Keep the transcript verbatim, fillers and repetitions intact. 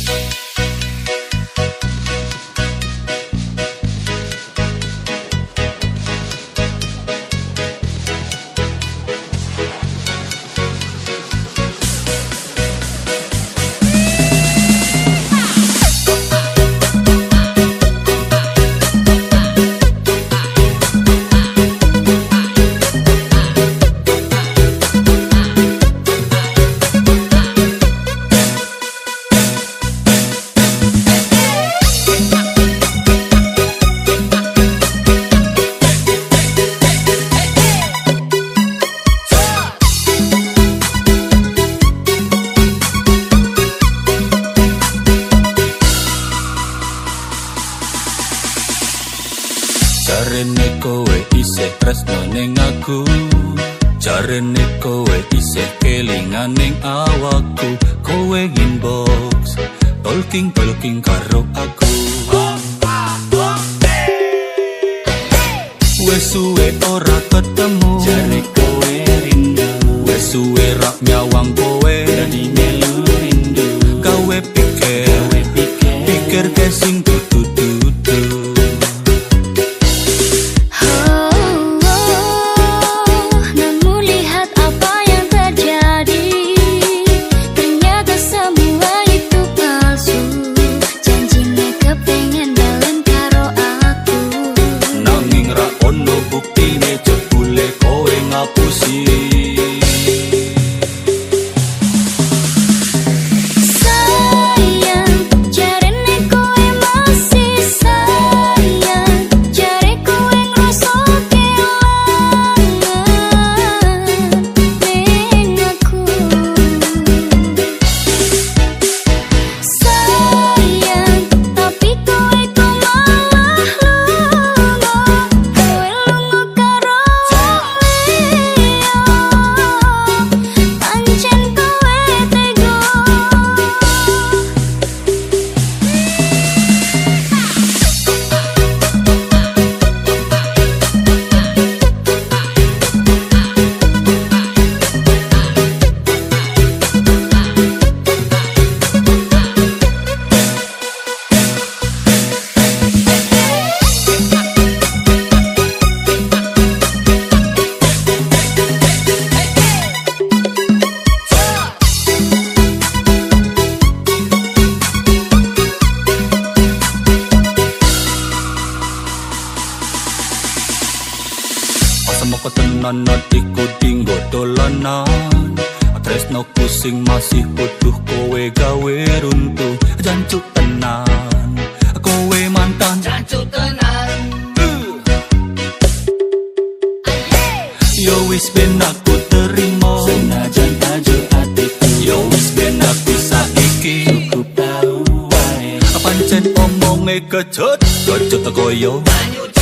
Jarene kowe isih tresno ning aku, jarene kowe isih kelingan ning awakku. Kowe inbox talking talking karo aku. Wes suwe ora ketemu, jare kowe rindu. Wes suwe rak nyawang kowe, dadi melu rindu. Kowe pikir, kowe pikir, pikir kesing dudu-dudu. Semoko tenan iku dinggo dolanan. Tresno pusing masih butuh kowe gawe runtuh. Jancuk tenan, kowe mantan jancuk tenan. uh. Yo wis ben aku terima, senajan tajuk hatiku. Yo wis ben aku saiki cukup tau wae. Pancen omonge kecut, kecut koyo banyu.